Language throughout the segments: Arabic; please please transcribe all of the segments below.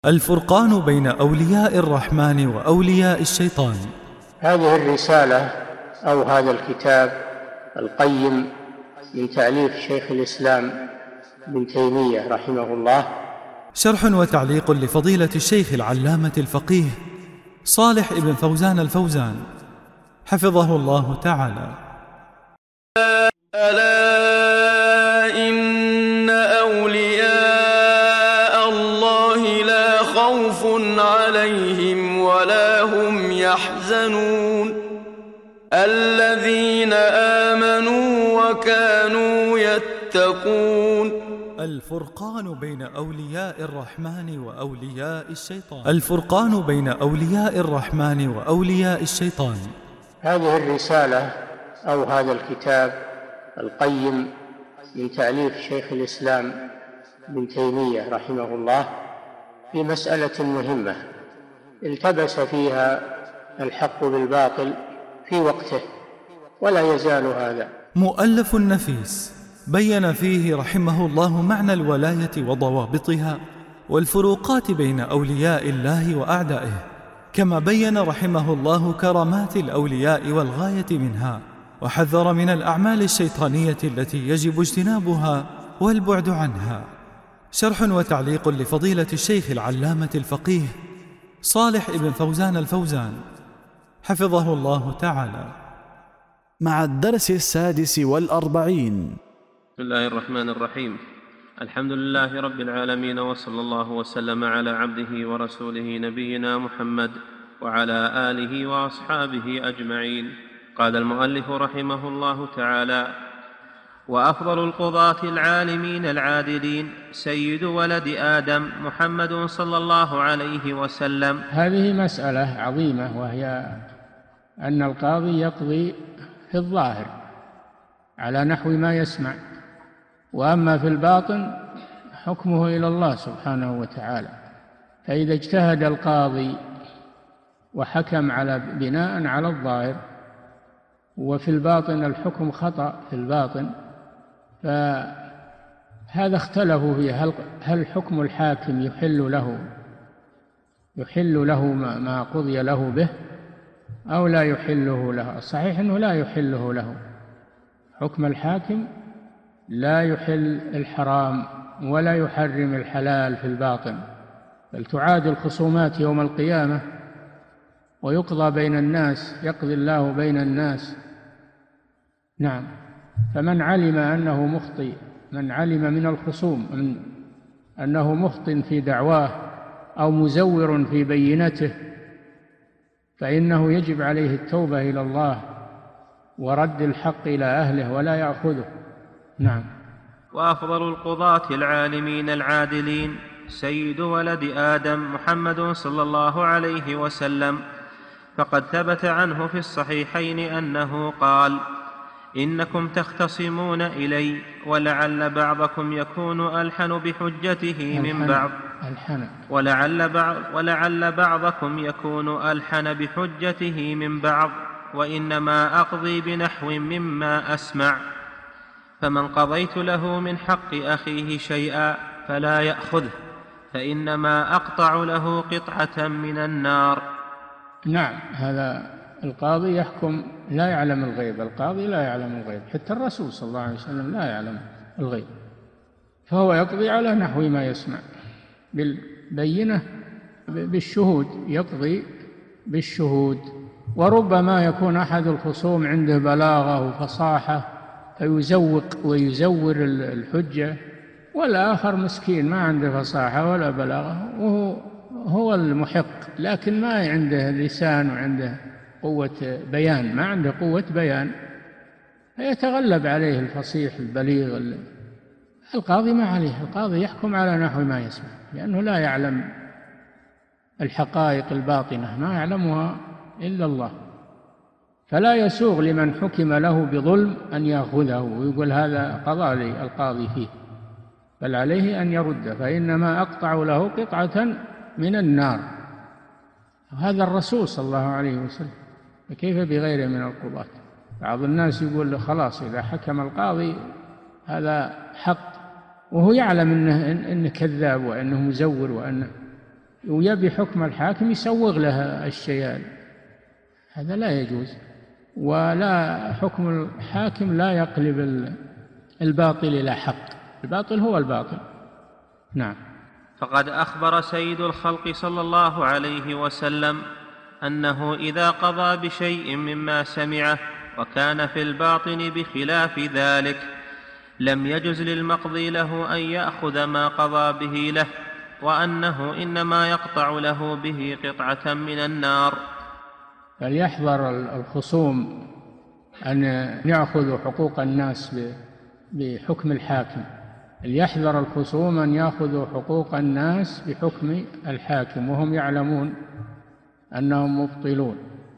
الفرقان بين أولياء الرحمن وأولياء الشيطان. هذه الرسالة أو هذا الكتاب القيم من تأليف شيخ الإسلام ابن تيمية رحمه الله، شرح وتعليق لفضيلة الشيخ العلامة الفقيه صالح ابن فوزان الفوزان حفظه الله تعالى. ألا إن أولياء الله لا خوف عليهم ولا هم يحزنون الذين آمنوا وكانوا يتقون. الفرقان بين أولياء الرحمن وأولياء الشيطان. الفرقان بين أولياء الرحمن وأولياء الشيطان. هذه الرسالة أو هذا الكتاب القيم من تأليف شيخ الإسلام ابن تيمية رحمه الله في مسألة مهمة التبس فيها الحق بالباطل في وقته ولا يزال هذا. مؤلف نفيس بين فيه رحمه الله معنى الولاية وضوابطها والفروقات بين أولياء الله وأعدائه، كما بين رحمه الله كرامات الأولياء والغاية منها، وحذر من الأعمال الشيطانية التي يجب اجتنابها والبعد عنها. شرح وتعليق لفضيلة الشيخ العلامة الفقيه صالح ابن فوزان الفوزان حفظه الله تعالى. مع الدرس 46. بسم الله الرحمن الرحيم. الحمد لله رب العالمين، وصلى الله وسلم على عبده ورسوله نبينا محمد وعلى آله وأصحابه أجمعين. قال المؤلف رحمه الله تعالى: وأفضل القضاة العالمين العادلين سيد ولد آدم محمد صلى الله عليه وسلم. هذه مسألة عظيمة، وهي أن القاضي يقضي في الظاهر على نحو ما يسمع، وأما في الباطن حكمه إلى الله سبحانه وتعالى. فإذا اجتهد القاضي وحكم على بناء على الظاهر وفي الباطن الحكم خطأ في الباطن، فهذا اختلفوا فيه، هل حكم الحاكم يحل له ما قضي له به أو لا يحله له؟ الصحيح أنه لا يحله له. حكم الحاكم لا يحل الحرام ولا يحرم الحلال في الباطن، بل تعاد الخصومات يوم القيامة ويقضى بين الناس، يقضي الله بين الناس. نعم. فمن علم أنه مخطئ، من علم من الخصوم أنه مخطئ في دعواه أو مزور في بينته، فإنه يجب عليه التوبة إلى الله ورد الحق إلى أهله ولا يأخذه. نعم. وأفضل القضاة العالمين العادلين سيد ولد آدم محمد صلى الله عليه وسلم، فقد ثبت عنه في الصحيحين أنه قال: إنكم تختصمون إلي ولعل بعضكم يكون ألحن بحجته من بعض ولعل بعضكم يكون ألحن بحجته من بعض، وإنما أقضي بنحو مما أسمع، فمن قضيت له من حق أخيه شيئا فلا يأخذه، فإنما أقطع له قطعة من النار. نعم. هذا القاضي يحكم لا يعلم الغيب، القاضي لا يعلم الغيب، حتى الرسول صلى الله عليه وسلم لا يعلم الغيب، فهو يقضي على نحو ما يسمع بالبينة بالشهود، يقضي بالشهود. وربما يكون أحد الخصوم عنده بلاغة وفصاحة فيزوق ويزور الحجة، والآخر مسكين ما عنده فصاحة ولا بلاغة وهو المحق، لكن ما عنده لسان وعنده قوة بيان، ما عنده قوة بيان، فيتغلب عليه الفصيح البليغ. القاضي ما عليه، القاضي يحكم على نحو ما يسمع، لأنه لا يعلم الحقائق الباطنة، ما يعلمها إلا الله. فلا يسوغ لمن حكم له بظلم أن يأخذه ويقول هذا قضى لي القاضي فيه، بل عليه أن يرد، فإنما أقطع له قطعة من النار. هذا الرسول صلى الله عليه وسلم، فكيف بغيره من القضاة؟ بعض الناس يقول خلاص إذا حكم القاضي هذا حق، وهو يعلم إنه كذاب وأنه مزور وأنه ويبي حكم الحاكم يسوغ لها الشيء، هذا لا يجوز. ولا حكم الحاكم لا يقلب الباطل إلى حق، الباطل هو الباطل. نعم. فقد أخبر سيد الخلق صلى الله عليه وسلم أنه إذا قضى بشيء مما سمعه وكان في الباطن بخلاف ذلك لم يجز للمقضي له أن يأخذ ما قضى به له، وأنه إنما يقطع له به قطعة من النار. فليحذر الخصوم أن يأخذوا حقوق الناس بحكم الحاكم، ليحذر الخصوم أن يأخذوا حقوق الناس بحكم الحاكم وهم يعلمون أنهم مبطلون.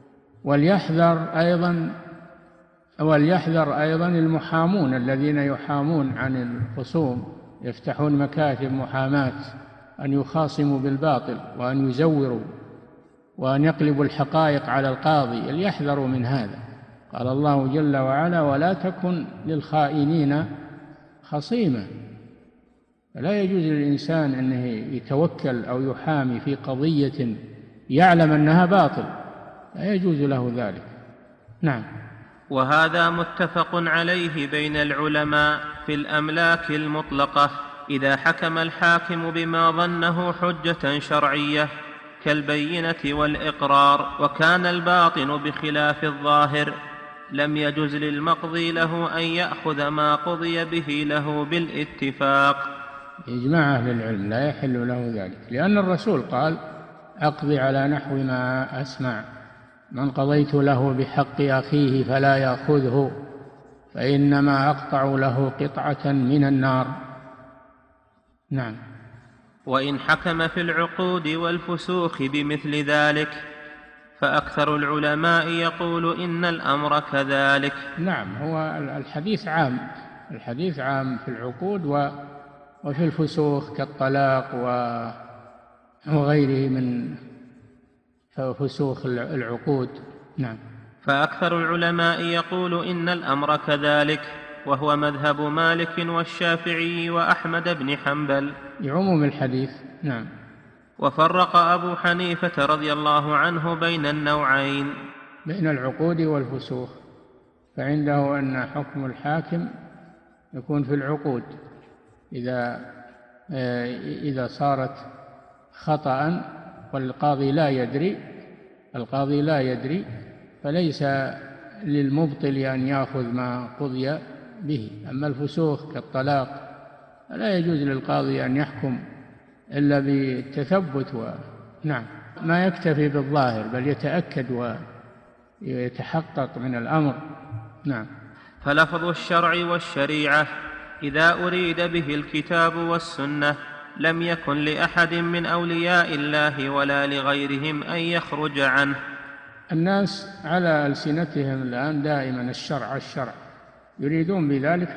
وليحذر أيضا المحامون الذين يحامون عن الخصوم، يفتحون مكاتب محاماة، أن يخاصموا بالباطل وأن يزوروا وأن يقلبوا الحقائق على القاضي، ليحذروا من هذا. قال الله جل وعلا: ولا تكن للخائنين خصيما. فلا يجوز للإنسان أنه يتوكل أو يحامي في قضية يعلم أنها باطل، لا يجوز له ذلك. نعم. وهذا متفق عليه بين العلماء في الأملاك المطلقة إذا حكم الحاكم بما ظنه حجة شرعية كالبينة والإقرار وكان الباطن بخلاف الظاهر لم يجز للمقضي له أن يأخذ ما قضي به له بالاتفاق. إجماع أهل العلم لا يحل له ذلك، لأن الرسول قال: أقضي على نحو ما أسمع، من قضيت له بحق أخيه فلا يأخذه فإنما أقطع له قطعة من النار. نعم. وإن حكم في العقود والفسوخ بمثل ذلك فأكثر العلماء يقول إن الأمر كذلك. نعم، هو الحديث عام في العقود وفي الفسوخ كالطلاق وغيره من فسوخ العقود. نعم. فأكثر العلماء يقول إن الأمر كذلك، وهو مذهب مالك والشافعي وأحمد بن حنبل لعموم الحديث. نعم. وفرق أبو حنيفة رضي الله عنه بين النوعين، بين العقود والفسوخ، فعنده أن حكم الحاكم يكون في العقود إذا صارت خطأ والقاضي لا يدري فليس للمبطل أن يأخذ ما قضي به. أما الفسوخ كالطلاق لا يجوز للقاضي أن يحكم إلا بالتثبت نعم، ما يكتفي بالظاهر بل يتأكد ويتحقق من الأمر. نعم. فلفظ الشرع والشريعة إذا أريد به الكتاب والسنة لم يكن لأحد من أولياء الله ولا لغيرهم أن يخرج عنه. الناس على ألسنتهم الآن دائما الشرع، يريدون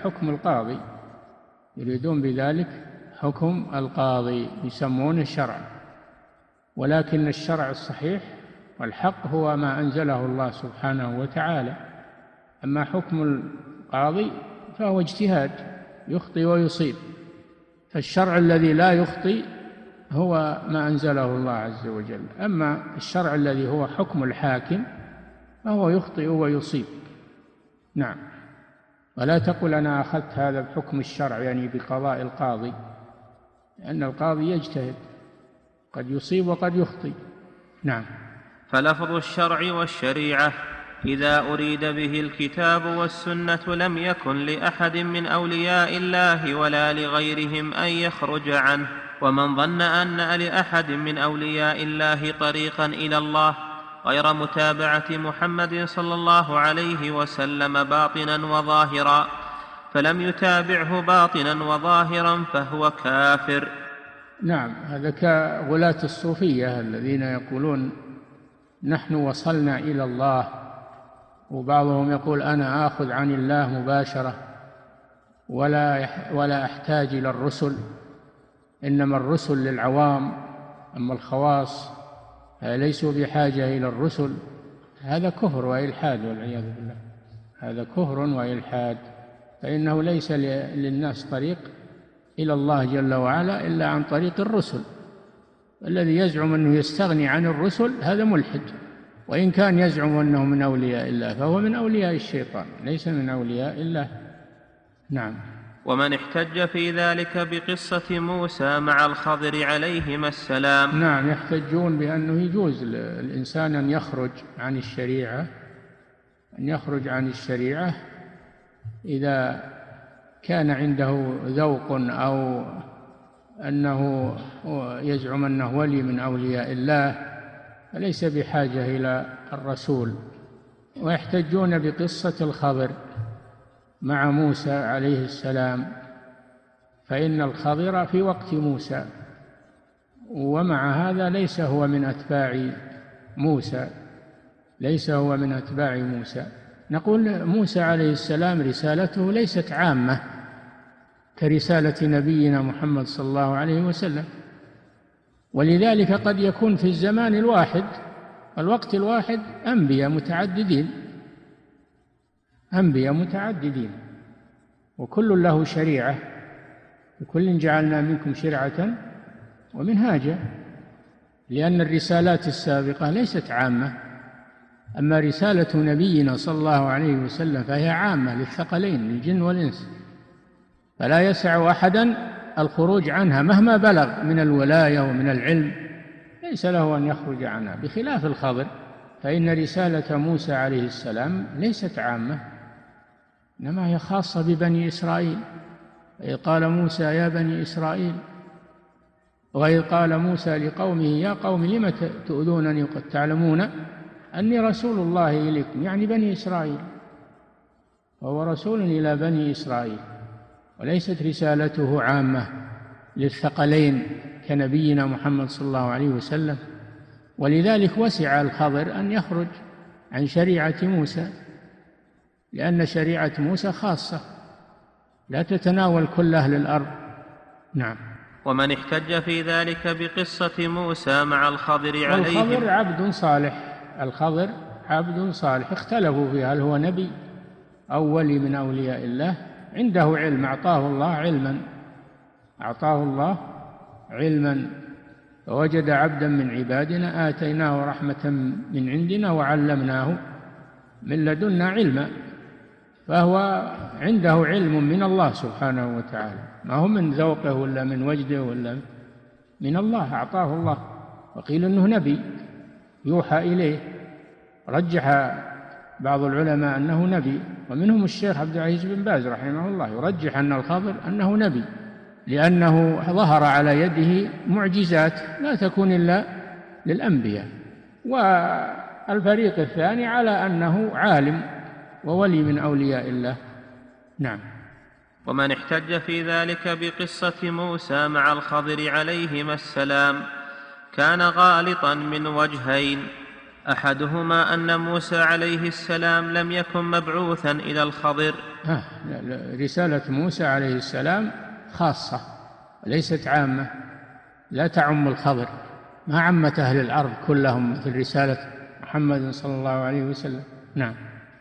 بذلك حكم القاضي يسمونه شرعا، ولكن الشرع الصحيح والحق هو ما أنزله الله سبحانه وتعالى. أما حكم القاضي فهو اجتهاد، يخطئ ويصيب، فالشرع الذي لا يخطئ هو ما أنزله الله عز وجل. أما الشرع الذي هو حكم الحاكم فهو يخطئ ويصيب. نعم. ولا تقل أنا أخذت هذا بحكم الشرع يعني بقضاء القاضي، لأن القاضي يجتهد، قد يصيب وقد يخطئ. نعم. فلفظ الشرع والشريعة إذا أريد به الكتاب والسنة لم يكن لأحد من أولياء الله ولا لغيرهم أن يخرج عنه. ومن ظن أن لأحد من أولياء الله طريقا إلى الله غير متابعة محمد صلى الله عليه وسلم باطنا وظاهرا فلم يتابعه باطنا وظاهرا فهو كافر. نعم، هذا كغلاة الصوفية الذين يقولون نحن وصلنا إلى الله، وبعضهم يقول أنا آخذ عن الله مباشرة ولا أحتاج إلى الرسل، إنما الرسل للعوام، أما الخواص ليسوا بحاجة إلى الرسل. هذا كفر وإلحاد والعياذ بالله، هذا كفر وإلحاد، فإنه ليس للناس طريق إلى الله جل وعلا إلا عن طريق الرسل. الذي يزعم أنه يستغني عن الرسل هذا ملحد، وإن كان يزعم أنه من أولياء الله فهو من أولياء الشيطان ليس من أولياء الله. نعم. ومن احتج في ذلك بقصة موسى مع الخضر عليهما السلام. نعم، يحتجون بأنه يجوز الإنسان أن يخرج عن الشريعة إذا كان عنده ذوق أو أنه يزعم أنه ولي من أولياء الله فليس بحاجة إلى الرسول. ويحتجون بقصة الخضر مع موسى عليه السلام، فإن الخضر في وقت موسى، ومع هذا ليس هو من أتباع موسى. نقول موسى عليه السلام رسالته ليست عامة كرسالة نبينا محمد صلى الله عليه وسلم، ولذلك قد يكون في الزمان الواحد الوقت الواحد أنبياء متعددين وكل له شريعة، وكل جعلنا منكم شرعة ومنهاجا، لأن الرسالات السابقة ليست عامة. أما رسالة نبينا صلى الله عليه وسلم فهي عامة للثقلين الجن والإنس، فلا يسع أحدا الخروج عنها مهما بلغ من الولاية ومن العلم، ليس له أن يخرج عنها، بخلاف الخضر فإن رسالة موسى عليه السلام ليست عامة، إنما هي خاصة ببني إسرائيل. إذ قال موسى يا بني إسرائيل، وإذ قال موسى لقومه يا قوم لم تؤذونني وقد تعلمون أني رسول الله إليكم، يعني بني إسرائيل، وهو رسول إلى بني إسرائيل، وليست رسالته عامة للثقلين كنبينا محمد صلى الله عليه وسلم. ولذلك وسع الخضر أن يخرج عن شريعة موسى، لأن شريعة موسى خاصة لا تتناول كل أهل الأرض. نعم. ومن احتج في ذلك بقصة موسى مع الخضر عليهم. الخضر عبد صالح اختلفوا فيه هل هو نبي أو ولي من أولياء الله. عنده علم، أعطاه الله علما فوجد عبدا من عبادنا آتيناه رحمة من عندنا وعلمناه من لدنا علما، فهو عنده علم من الله سبحانه وتعالى، ما هو من ذوقه ولا من وجده ولا من الله، أعطاه الله. وقيل أنه نبي يوحى إليه، رجح بعض العلماء أنه نبي، ومنهم الشيخ عبد العزيز بن باز رحمه الله يرجح أن الخضر أنه نبي، لأنه ظهر على يده معجزات لا تكون إلا للأنبياء. والفريق الثاني على أنه عالم وولي من أولياء الله. نعم. ومن احتج في ذلك بقصة موسى مع الخضر عليهما السلام كان غالطا من وجهين: أحدهما أن موسى عليه السلام لم يكن مبعوثا إلى الخضر. رسالة موسى عليه السلام خاصة ليست عامة، لا تعم الخضر، ما عمت أهل الأرض كلهم مثل رسالة محمد صلى الله عليه وسلم. نعم.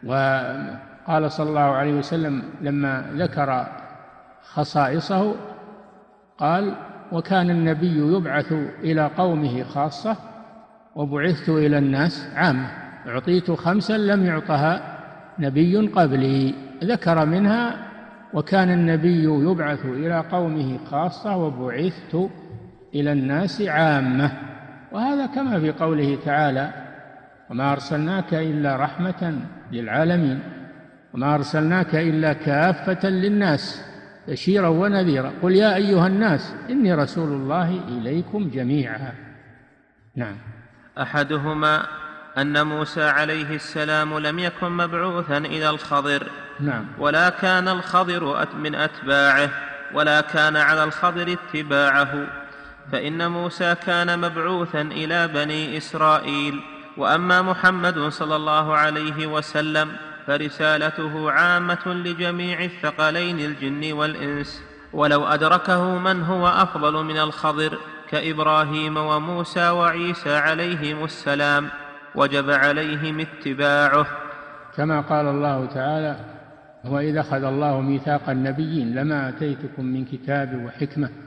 وقال صلى الله عليه وسلم لما ذكر خصائصه قال: وكان النبي يبعث إلى قومه خاصة وبعثت إلى الناس عامة، أعطيت 5 لم يعطها نبي قبلي. ذكر منها: وكان النبي يبعث إلى قومه خاصة وبعثت إلى الناس عامة. وهذا كما في قوله تعالى: وما أرسلناك إلا رحمة للعالمين وما أرسلناك إلا كافة للناس بشيرا ونذيرا قل يا أيها الناس إني رسول الله إليكم جميعا. نعم. أحدهما أن موسى عليه السلام لم يكن مبعوثا إلى الخضر. نعم. ولا كان الخضر من أتباعه ولا كان على الخضر اتباعه، فإن موسى كان مبعوثا إلى بني إسرائيل، وأما محمد صلى الله عليه وسلم فرسالته عامة لجميع الثقلين الجن والإنس، ولو أدركه من هو أفضل من الخضر كإبراهيم وموسى وعيسى عليهم السلام وجب عليهم اتباعه، كما قال الله تعالى: وإذا أخذ الله ميثاق النبيين لما آتيتكم من كتاب وحكمة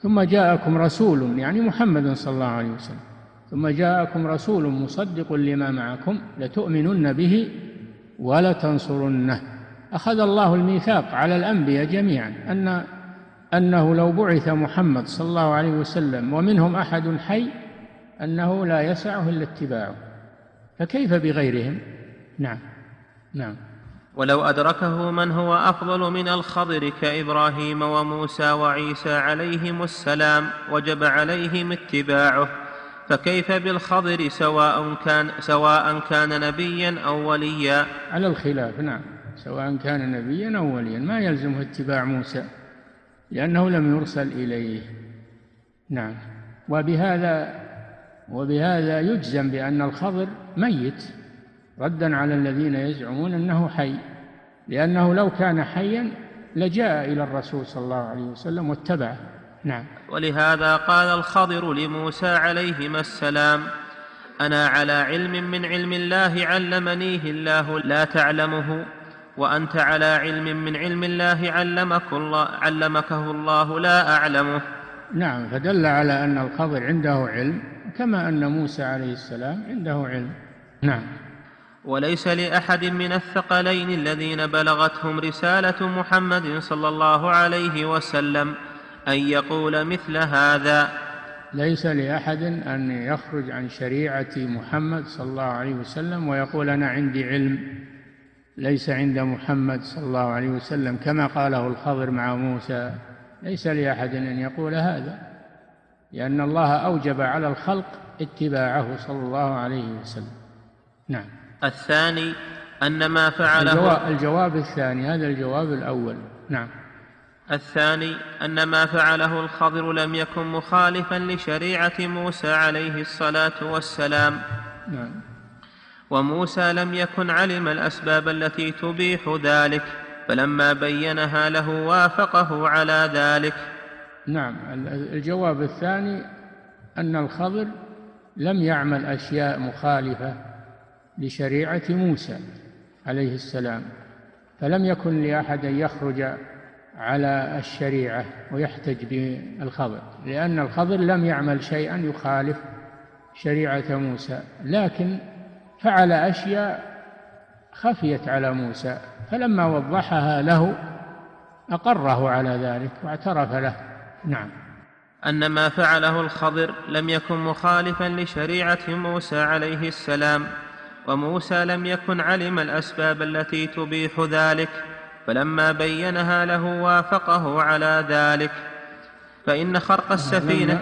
ثم جاءكم رسول يعني محمد صلى الله عليه وسلم، ثم جاءكم رسول مصدق لما معكم لتؤمنن به ولتنصرنه. أخذ الله الميثاق على الأنبياء جميعا أنه لو بعث محمد صلى الله عليه وسلم ومنهم أحد حي أنه لا يسعه إلا اتباعه، فكيف بغيرهم؟ نعم. ولو أدركه من هو أفضل من الخضر كإبراهيم وموسى وعيسى عليهم السلام وجب عليهم اتباعه، فكيف بالخضر سواء كان نبيا أو وليا؟ على الخلاف، نعم، سواء كان نبيا أو وليا ما يلزمه اتباع موسى لأنه لم يرسل إليه. نعم. وبهذا يجزم بأن الخضر ميت، ردا على الذين يزعمون أنه حي، لأنه لو كان حيا لجاء إلى الرسول صلى الله عليه وسلم واتبعه. نعم. ولهذا قال الخضر لموسى عليهما السلام: أنا على علم من علم الله علمنيه الله لا تعلمه، وأنت على علم من علم الله علمكه الله لا أعلمه. نعم، فدل على أن الخضر عنده علم كما أن موسى عليه السلام عنده علم. نعم. وليس لأحد من الثقلين الذين بلغتهم رسالة محمد صلى الله عليه وسلم أن يقول مثل هذا. ليس لأحد أن يخرج عن شريعة محمد صلى الله عليه وسلم ويقول أنا عندي علم ليس عند محمد صلى الله عليه وسلم كما قاله الخضر مع موسى. ليس لأحد أن يقول هذا، لأن الله أوجب على الخلق اتباعه صلى الله عليه وسلم. نعم. الثاني أن ما فعله الجواب الثاني، هذا الجواب الأول. نعم. الثاني أن ما فعله الخضر لم يكن مخالفا لشريعة موسى عليه الصلاة والسلام. نعم. وموسى لم يكن علم الأسباب التي تبيح ذلك، فلما بينها له وافقه على ذلك. نعم. الجواب الثاني أن الخضر لم يعمل أشياء مخالفة لشريعة موسى عليه السلام، فلم يكن لأحد أن يخرج على الشريعة ويحتج بالخضر، لأن الخضر لم يعمل شيئا يخالف شريعة موسى، لكن فعل أشياء خفيت على موسى، فلما وضحها له أقره على ذلك واعترف له. نعم. أن ما فعله الخضر لم يكن مخالفا لشريعة موسى عليه السلام، وموسى لم يكن علم الأسباب التي تبيح ذلك، فلما بينها له وافقه على ذلك. فإن خرق السفينة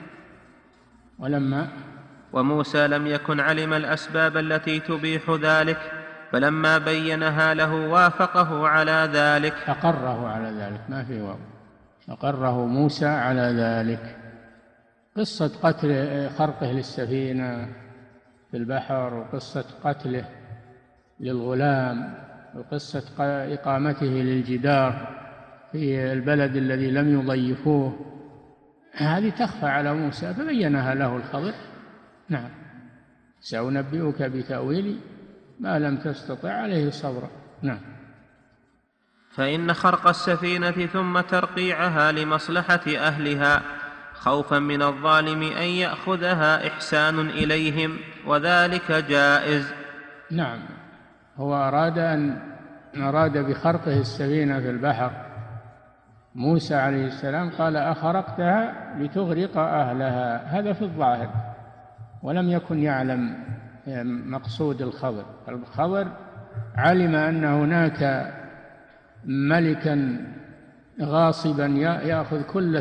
وموسى لم يكن علم الأسباب التي تبيح ذلك، فلما بينها له وافقه على ذلك. أقره على ذلك، ما في واو، أقره موسى على ذلك. قصة خرقه للسفينة في البحر، وقصة قتله للغلام، وقصة إقامته للجدار في البلد الذي لم يضيفوه، هذه تخفى على موسى فبينها له الخضر. نعم. سأنبئك بتأويل ما لم تستطع عليه صبرا. نعم. فإن خرق السفينة ثم ترقيعها لمصلحة أهلها خوفا من الظالم أن يأخذها إحسان إليهم، وذلك جائز. نعم. هو أراد بخرقه السفينة في البحر، موسى عليه السلام قال أخرقتها لتغرق أهلها، هذا في الظاهر، ولم يكن يعلم مقصود الخضر. الخضر علم أن هناك ملكا غاصبا يأخذ كل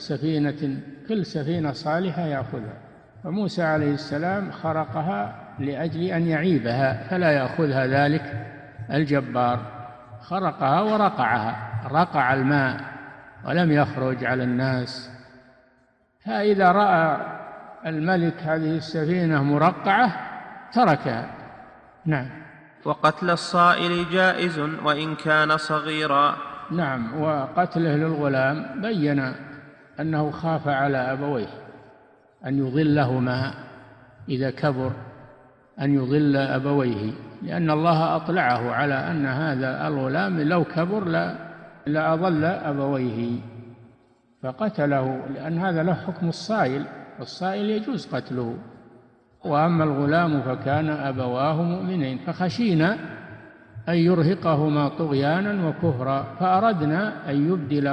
سفينة صالحة يأخذها، فموسى عليه السلام خرقها لأجل أن يعيبها فلا يأخذها ذلك الجبار، خرقها ورقعها، رقع الماء ولم يخرج على الناس. فإذا رأى الملك هذه السفينة مرقعة تركها. نعم. وقتل الصائل جائز وإن كان صغيرا. نعم. وقتله للغلام بين أنه خاف على أبويه أن يضلهما إذا كبر، أن يضل أبويه، لأن الله أطلعه على أن هذا الغلام لو كبر لأضل أبويه. فقتله، لأن هذا له حكم الصائل، والصائل يجوز قتله. وأما الغلام فكان أبواه مؤمنين فخشينا أن يرهقهما طغيانا وكفرا فأردنا أن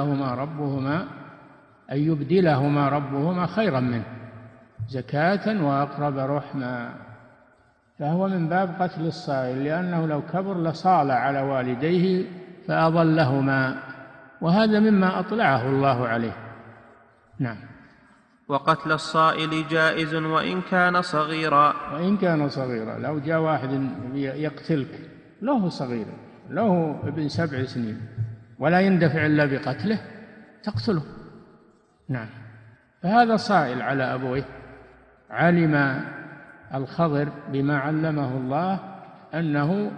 يبدلهما ربهما خيرا منه زكاة وأقرب رحما. فهو من باب قتل الصائل، لأنه لو كبر لصال على والديه فأضلهما، وهذا مما أطلعه الله عليه. نعم. وقتل الصائل جائز وإن كان صغيرا. لو جاء واحد يقتلك له صغير، له ابن 7 سنين، ولا يندفع إلا بقتله، تقتله. نعم. فهذا صائل على أبويه. علم الخضر بما علمه الله أنه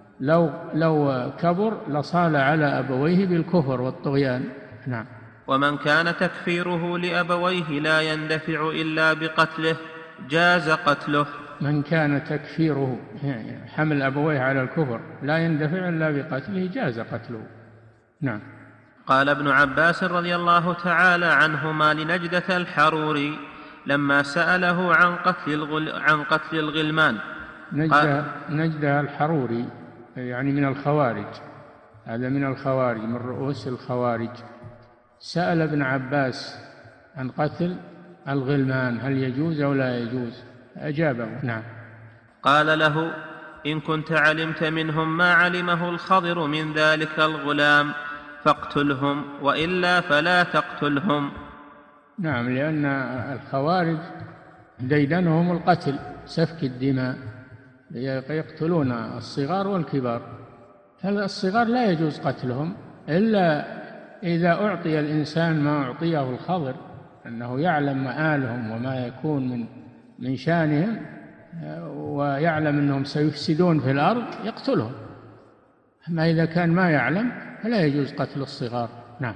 لو كبر لصال على أبويه بالكفر والطغيان. نعم. ومن كان تكفيره لأبويه لا يندفع إلا بقتله جاز قتله. من كان تكفيره حمل أبويه على الكفر لا يندفع إلا بقتله جاز قتله. نعم. قال ابن عباس رضي الله تعالى عنهما لنجدة الحروري لما سأله عن قتل الغلمان. نجدة الحروري يعني من الخوارج، هذا من الخوارج، من رؤوس الخوارج. سأل ابن عباس عن قتل الغلمان هل يجوز أو لا يجوز، أجابه. نعم. قال له: إن كنت علمت منهم ما علمه الخضر من ذلك الغلام فاقتلهم، وإلا فلا تقتلهم. نعم، لأن الخوارج ديدنهم القتل، سفك الدماء، يقتلون الصغار والكبار. فالصغار لا يجوز قتلهم إلا إذا أعطي الإنسان ما أعطيه الخضر، أنه يعلم مآلهم وما يكون من شأنهم، ويعلم أنهم سيفسدون في الأرض يقتلهم. أما إذا كان ما يعلم فلا يجوز قتل الصغار. نعم.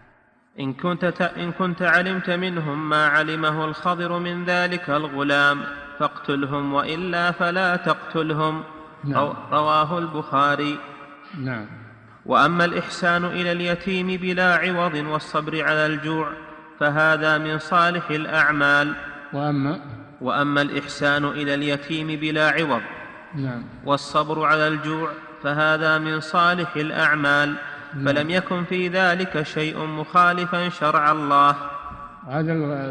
إن كنت علمت منهم ما علمه الخضر من ذلك الغلام فاقتلهم، وإلا فلا تقتلهم. نعم. رواه البخاري. نعم. وأما الإحسان إلى اليتيم بلا عوض والصبر على الجوع فهذا من صالح الأعمال. وأما الإحسان إلى اليتيم بلا عوض والصبر على الجوع فهذا من صالح الأعمال، فلم يكن في ذلك شيء مخالفا شرع الله. هذا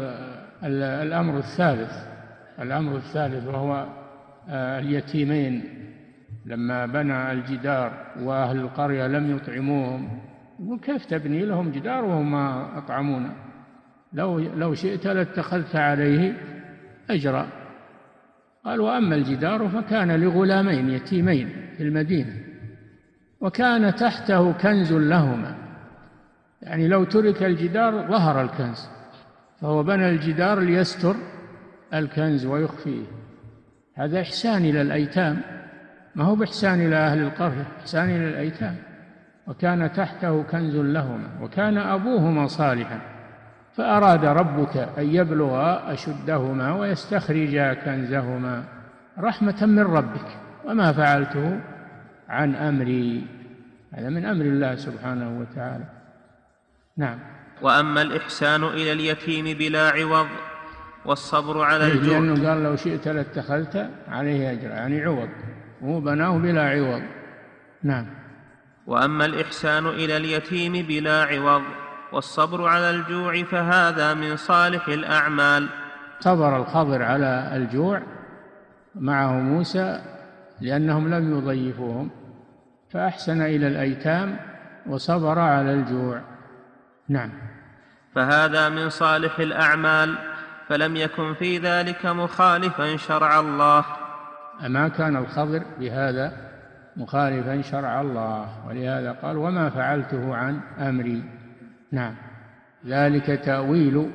الأمر الثالث وهو اليتيمين لما بنى الجدار وأهل القرية لم يطعموهم، يقول كيف تبني لهم جدار وهم ما أطعمونا؟ لو شئت لاتخذت عليه أجرا. قال: وأما الجدار فكان لغلامين يتيمين في المدينة وكان تحته كنز لهما، يعني لو ترك الجدار ظهر الكنز، فهو بنى الجدار ليستر الكنز ويخفيه. هذا إحسان إلى الأيتام، ما هو بإحسان إلى أهل القرية، إحسان إلى الأيتام. وكان تحته كنز لهما وكان أبوهما صالحا فأراد ربك أن يبلغا أشدهما ويستخرجا كنزهما رحمة من ربك وما فعلته عن أمري. هذا من أمر الله سبحانه وتعالى. نعم. وأما الإحسان إلى اليتيم بلا عوض والصبر على الجوع، لأنه قال: لو شئت لاتخذت عليه أجرا، يعني عوض، هو بناه بلا عوض. نعم. وأما الإحسان إلى اليتيم بلا عوض والصبر على الجوع فهذا من صالح الأعمال. صبر الخضر على الجوع معه موسى لأنهم لم يضيفوهم، فأحسن إلى الأيتام وصبر على الجوع. نعم. فهذا من صالح الأعمال، فلم يكن في ذلك مخالفا شرع الله. ما كان الخضر بهذا مخالفا شرع الله، ولهذا قال: وما فعلته عن أمري. نعم. ذلك تأويل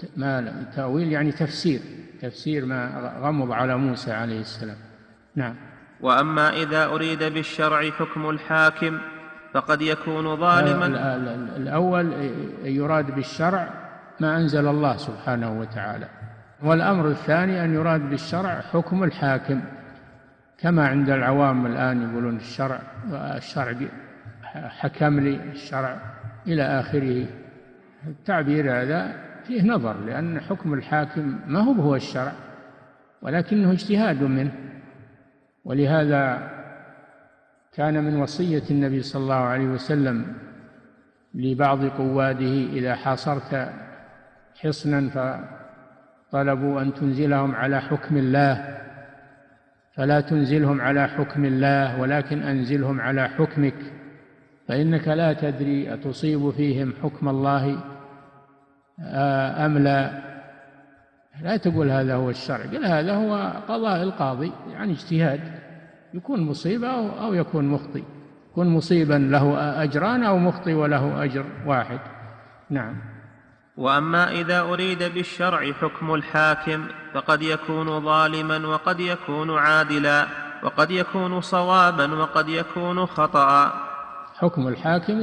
يعني تفسير ما غمض على موسى عليه السلام. نعم. وأما إذا أريد بالشرع حكم الحاكم فقد يكون ظالما. الأول يراد بالشرع ما أنزل الله سبحانه وتعالى، والأمر الثاني أن يراد بالشرع حكم الحاكم، كما عند العوام الآن يقولون الشرع حكم لي الشرع إلى آخره. التعبير هذا فيه نظر، لأن حكم الحاكم ما هو الشرع ولكنه اجتهاد منه. ولهذا كان من وصية النبي صلى الله عليه وسلم لبعض قواده: إذا حاصرت حصنا فطلبوا أن تنزلهم على حكم الله فلا تنزلهم على حكم الله ولكن أنزلهم على حكمك، فإنك لا تدري أتصيب فيهم حكم الله أم لا. لا تقول هذا هو الشرع، قل هذا هو قضاء القاضي، يعني اجتهاد، يكون مصيب أو يكون مخطئ، يكون مصيبا له أجران أو مخطئ وله أجر واحد. نعم. وأما إذا أريد بالشرع حكم الحاكم فقد يكون ظالما وقد يكون عادلا وقد يكون صوابا وقد يكون خطأ. حكم الحاكم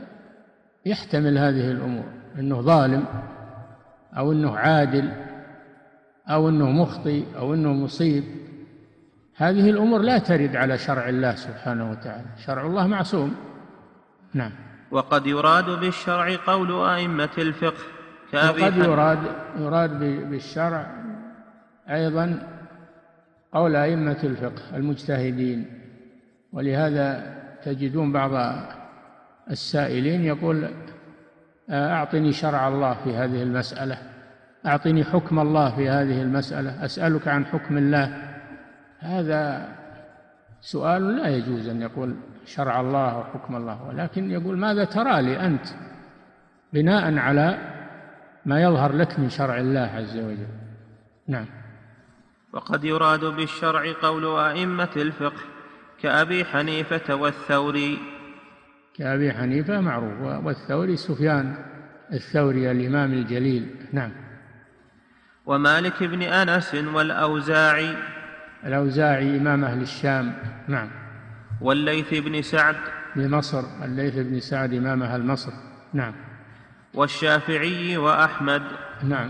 يحتمل هذه الأمور، أنه ظالم أو أنه عادل أو أنه مخطئ أو أنه مصيب. هذه الأمور لا ترد على شرع الله سبحانه وتعالى، شرع الله معصوم. نعم. وقد يراد بالشرع قول أئمة الفقه وقد يراد بالشرع أيضا قول أئمة الفقه المجتهدين. ولهذا تجدون بعض السائلين يقول: أعطني شرع الله في هذه المسألة، أعطني حكم الله في هذه المسألة، أسألك عن حكم الله. هذا سؤال لا يجوز أن يقول شرع الله وحكم الله، ولكن يقول: ماذا ترى لي أنت بناء على ما يظهر لك من شرع الله عز وجل. نعم. وقد يراد بالشرع قول أئمة الفقه كأبي حنيفة والثوري. كأبي حنيفة معروف، والثوري سفيان الثوري الإمام الجليل. نعم. ومالك بن أنس والأوزاعي. الأوزاعي إمام أهل الشام. نعم. والليث بن سعد بمصر، الليث بن سعد إمام أهل مصر. نعم. والشافعي وأحمد. نعم.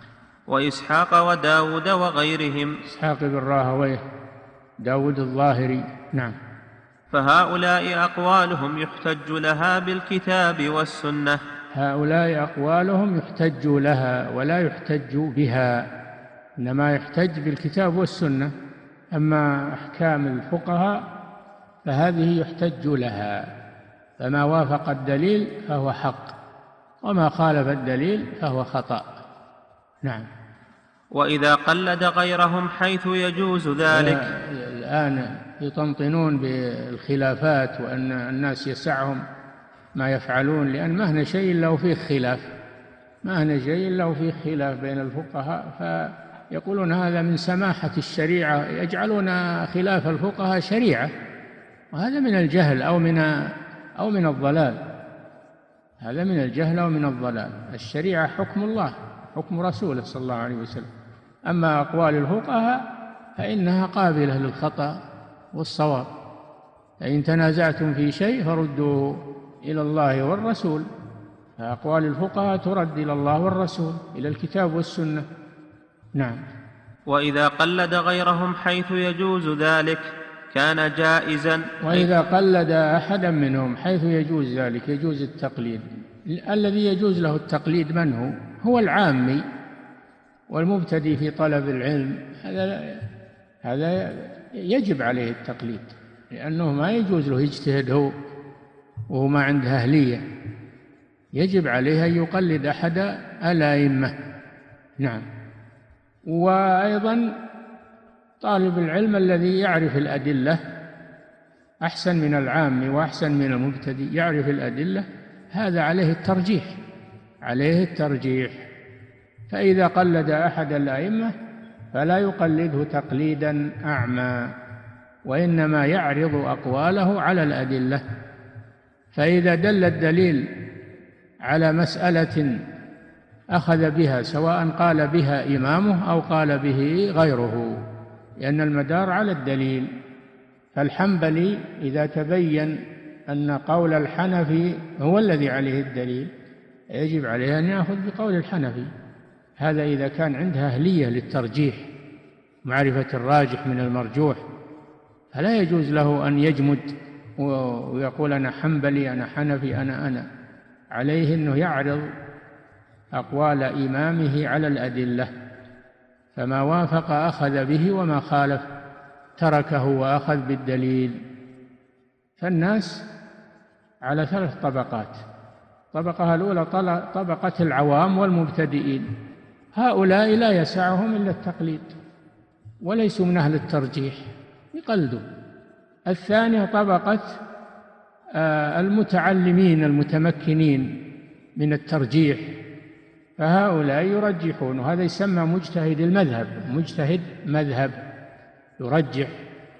وإسحاق وداود وغيرهم. إسحاق بن راهويه، داود الظاهري. نعم. فهؤلاء أقوالهم يحتج لها بالكتاب والسنة. هؤلاء أقوالهم يحتج لها ولا يحتج بها، إنما يحتج بالكتاب والسنة. أما أحكام الفقهاء فهذه يحتج لها، فما وافق الدليل فهو حق، وما خالف الدليل فهو خطأ. نعم. وإذا قلد غيرهم حيث يجوز ذلك. الآن يطنطنون بالخلافات وأن الناس يسعهم ما يفعلون، لأن ما هنا شيء إلا وفيه خلاف، ما هنا شيء إلا وفيه خلاف بين الفقهاء، فيقولون هذا من سماحة الشريعة، يجعلون خلاف الفقهاء شريعة، وهذا من الجهل أو من الضلال. هذا من الجهل أو من الضلال. الشريعة حكم الله، حكم رسوله صلى الله عليه وسلم. أما أقوال الفقهاء فإنها قابلة للخطأ والصواب. فإن تنازعتم في شيء فردوه إلى الله والرسول. فأقوال الفقهاء ترد إلى الله والرسول، إلى الكتاب والسنة. نعم. وإذا قلد غيرهم حيث يجوز ذلك كان جائزا. وإذا قلد أحدا منهم حيث يجوز ذلك، يجوز التقليد. الذي يجوز له التقليد من هو العامي والمبتدئ في طلب العلم، هذا يجب عليه التقليد، لأنه ما يجوز له يجتهد هو وهو ما عنده أهلية، يجب عليه أن يقلد أحد الأئمة. نعم. وأيضا طالب العلم الذي يعرف الأدلة أحسن من العام وأحسن من المبتدئ، يعرف الأدلة، هذا عليه الترجيح. فإذا قلد أحد الأئمة فلا يقلده تقليدا أعمى، وإنما يعرض أقواله على الأدلة. فإذا دل الدليل على مسألة أخذ بها، سواء قال بها إمامه أو قال به غيره، لأن المدار على الدليل. فالحنبلي إذا تبين أن قول الحنفي هو الذي عليه الدليل يجب عليه أن يأخذ بقول الحنفي، هذا إذا كان عنده أهلية للترجيح، معرفة الراجح من المرجوح. فلا يجوز له أن يجمد ويقول أنا حنبلي أنا حنفي أنا عليه أنه يعرض أقوال إمامه على الأدلة، فما وافق أخذ به وما خالف تركه وأخذ بالدليل. فالناس على 3 طبقات: الطبقة الأولى طبقة العوام والمبتدئين، هؤلاء لا يسعهم إلا التقليد وليسوا من أهل الترجيح، يقلدوا. الثانية طبقة المتعلمين المتمكنين من الترجيح، فهؤلاء يرجحون، وهذا يسمى مجتهد المذهب، مجتهد مذهب يرجح.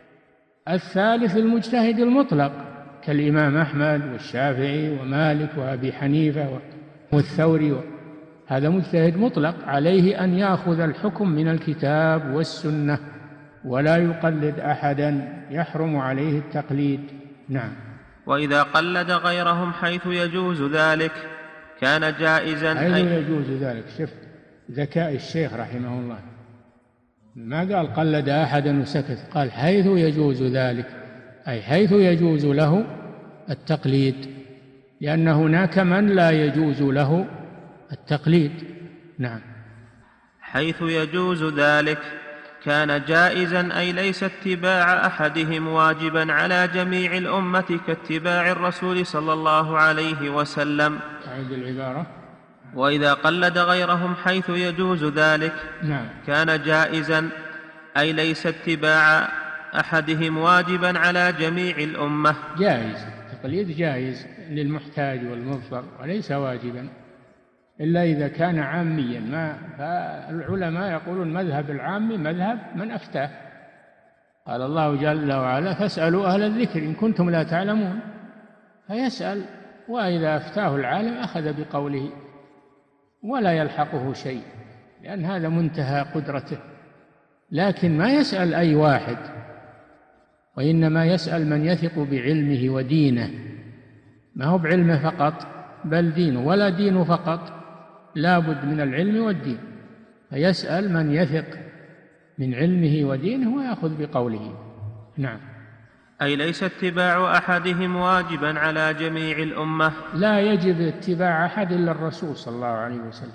الثالث المجتهد المطلق كالإمام أحمد والشافعي ومالك وأبي حنيفة والثوري، هذا مجتهد مطلق، عليه أن يأخذ الحكم من الكتاب والسنة ولا يقلد أحدا، يحرم عليه التقليد. نعم. وإذا قلد غيرهم حيث يجوز ذلك كان جائزا. حيث يجوز ذلك، شوف ذكاء الشيخ رحمه الله، ما قال قلد أحدا وسكت، قال حيث يجوز ذلك، أي حيث يجوز له التقليد، لأن هناك من لا يجوز له التقليد. نعم. حيث يجوز ذلك كان جائزا، أي ليس اتباع أحدهم واجبا على جميع الأمة كاتباع الرسول صلى الله عليه وسلم. أعيد العبارة. وإذا قلد غيرهم حيث يجوز ذلك كان جائزا، أي ليس اتباع أحدهم واجبا على جميع الأمة. جائز، التقليد جائز للمحتاج والمضطر وليس واجبا إلا إذا كان عاميا. فالعلماء يقولون مذهب العام مذهب من أفتاه، قال الله جل وعلا فاسألوا أهل الذكر إن كنتم لا تعلمون، فيسأل، وإذا أفتاه العالم أخذ بقوله ولا يلحقه شيء، لأن هذا منتهى قدرته. لكن ما يسأل أي واحد، وإنما يسأل من يثق بعلمه ودينه، ما هو بعلمه فقط بل دينه، ولا دينه فقط، لا بد من العلم والدين، فيسأل من يثق من علمه ودينه ويأخذ بقوله. نعم. أي ليس اتباع أحدهم واجبا على جميع الأمة. لا يجب اتباع أحد إلا الرسول صلى الله عليه وسلم،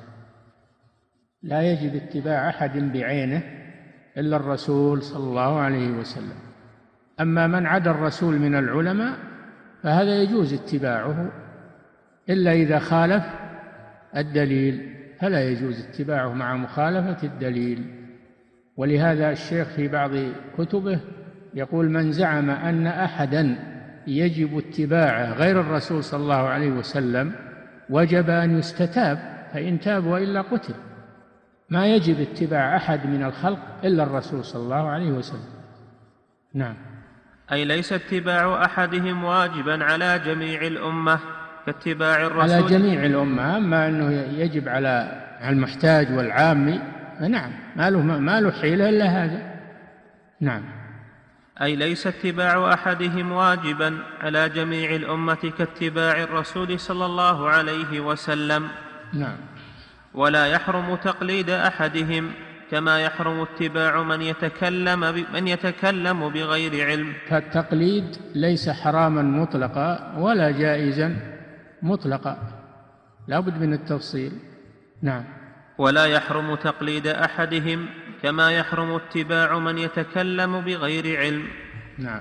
لا يجب اتباع أحد بعينه إلا الرسول صلى الله عليه وسلم. أما من عدا الرسول من العلماء فهذا يجوز اتباعه إلا إذا خالف الدليل، فلا يجوز اتباعه مع مخالفة الدليل. ولهذا الشيخ في بعض كتبه يقول من زعم أن أحدا يجب اتباعه غير الرسول صلى الله عليه وسلم وجب أن يستتاب، فإن تاب وإلا قتل. ما يجب اتباع أحد من الخلق إلا الرسول صلى الله عليه وسلم. نعم. أي ليس اتباع أحدهم واجبا على جميع الأمة كاتباع الرسول على جميع الأمة. أما أنه يجب على المحتاج والعامي فنعم، ما له حيلة إلا هذا. نعم. أي ليس اتباع أحدهم واجبا على جميع الأمة كاتباع الرسول صلى الله عليه وسلم. نعم. ولا يحرم تقليد أحدهم كما يحرم اتباع من يتكلم بغير علم. فالتقليد ليس حراما مطلقا ولا جائزا مطلقا، لا بد من التفصيل. نعم. ولا يحرم تقليد أحدهم كما يحرم اتباع من يتكلم بغير علم. نعم.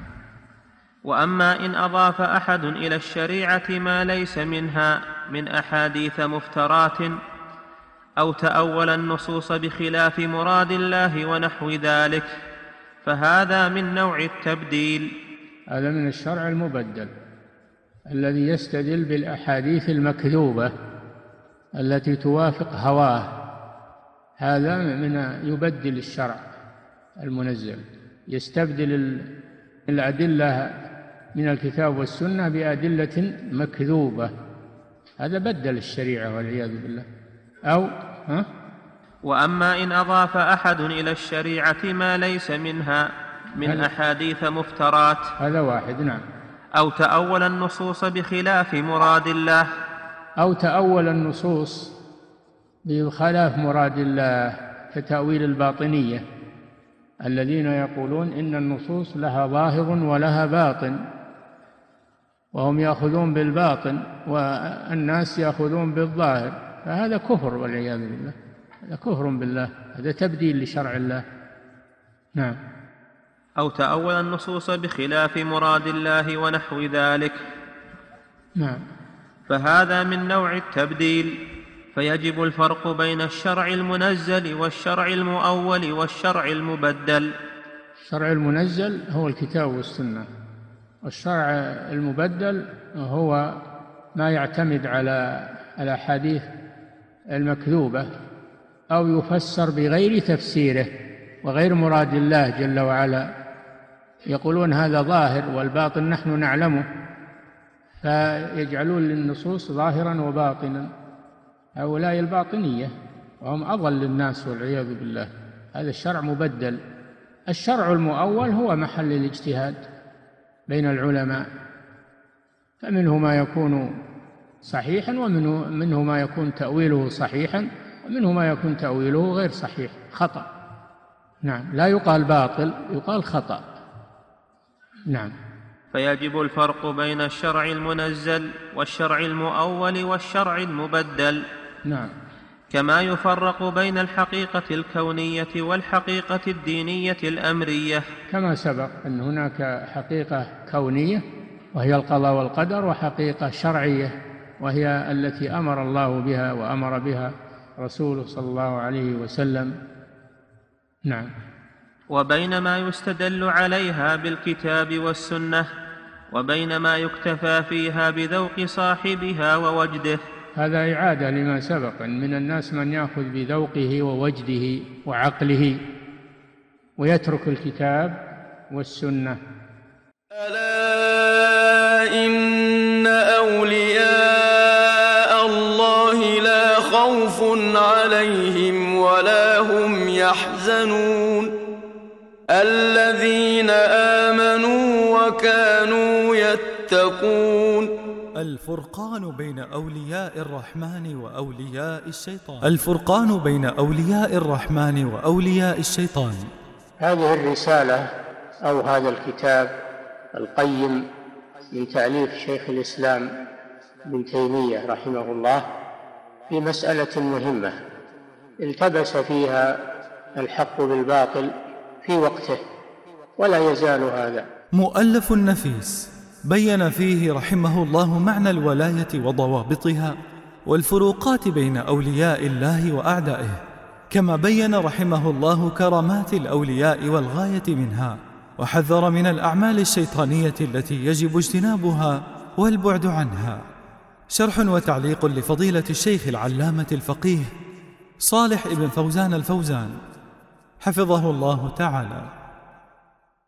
وأما إن أضاف أحد إلى الشريعة ما ليس منها من أحاديث مفترات أو تأول النصوص بخلاف مراد الله ونحو ذلك فهذا من نوع التبديل. هذا من الشرع المبدل الذي يستدل بالأحاديث المكذوبة التي توافق هواه، هذا من يبدل الشرع المنزل، يستبدل الأدلة من الكتاب والسنة بأدلة مكذوبة، هذا بدل الشريعة والعياذ بالله. وأما إن أضاف أحد إلى الشريعة ما ليس منها من أحاديث مفترات، هذا واحد. نعم. أو تأول النصوص بخلاف مراد الله، أو تأول النصوص بخلاف مراد الله كتأويل الباطنية الذين يقولون إن النصوص لها ظاهر ولها باطن، وهم يأخذون بالباطن والناس يأخذون بالظاهر، فهذا كفر والعياذ بالله، هذا كفر بالله، هذا تبديل لشرع الله. نعم. أو تأول النصوص بخلاف مراد الله ونحو ذلك. نعم. فهذا من نوع التبديل، فيجب الفرق بين الشرع المنزل والشرع المؤول والشرع المبدل. الشرع المنزل هو الكتاب والسنة، والشرع المبدل هو ما يعتمد على الأحاديث المكذوبة أو يفسر بغير تفسيره وغير مراد الله جل وعلا. يقولون هذا ظاهر والباطن نحن نعلمه، فيجعلون للنصوص ظاهرا وباطنا. هؤلاء الباطنية وهم أضل الناس والعياذ بالله. هذا الشرع مبدل. الشرع المؤول هو محل الاجتهاد بين العلماء، فمنه ما يكون صحيحا ومنه ما يكون تأويله صحيحا ومنه ما يكون تأويله غير صحيح، خطأ. نعم. لا يقال باطل، يقال خطأ. نعم. فيجب الفرق بين الشرع المنزل والشرع المؤول والشرع المبدل. نعم. كما يفرق بين الحقيقة الكونية والحقيقة الدينية الأمرية. كما سبق أن هناك حقيقة كونية وهي القضاء والقدر، وحقيقة شرعية وهي التي أمر الله بها وأمر بها رسوله صلى الله عليه وسلم. نعم. وبين ما يستدل عليها بالكتاب والسنة، وبين ما يكتفى فيها بذوق صاحبها ووجده. هذا إعادة لما سبق، أن من الناس من يأخذ بذوقه ووجده وعقله ويترك الكتاب والسنة. ألا إن أولياء الله لا خوف عليهم ولا هم يحزنون الذين آمنوا وكانوا يتقون. الفرقان بين أولياء الرحمن وأولياء الشيطان. الفرقان بين أولياء الرحمن وأولياء الشيطان. هذه الرسالة أو هذا الكتاب القيم من تأليف شيخ الإسلام ابن تيمية رحمه الله في مسألة مهمة التبس فيها الحق بالباطل في وقته، ولا يزال هذا. مؤلف نفيس بين فيه رحمه الله معنى الولاية وضوابطها والفروقات بين أولياء الله وأعدائه، كما بين رحمه الله كرامات الأولياء والغاية منها، وحذر من الأعمال الشيطانية التي يجب اجتنابها والبعد عنها. شرح وتعليق لفضيلة الشيخ العلامة الفقيه صالح ابن فوزان الفوزان حفظه الله تعالى.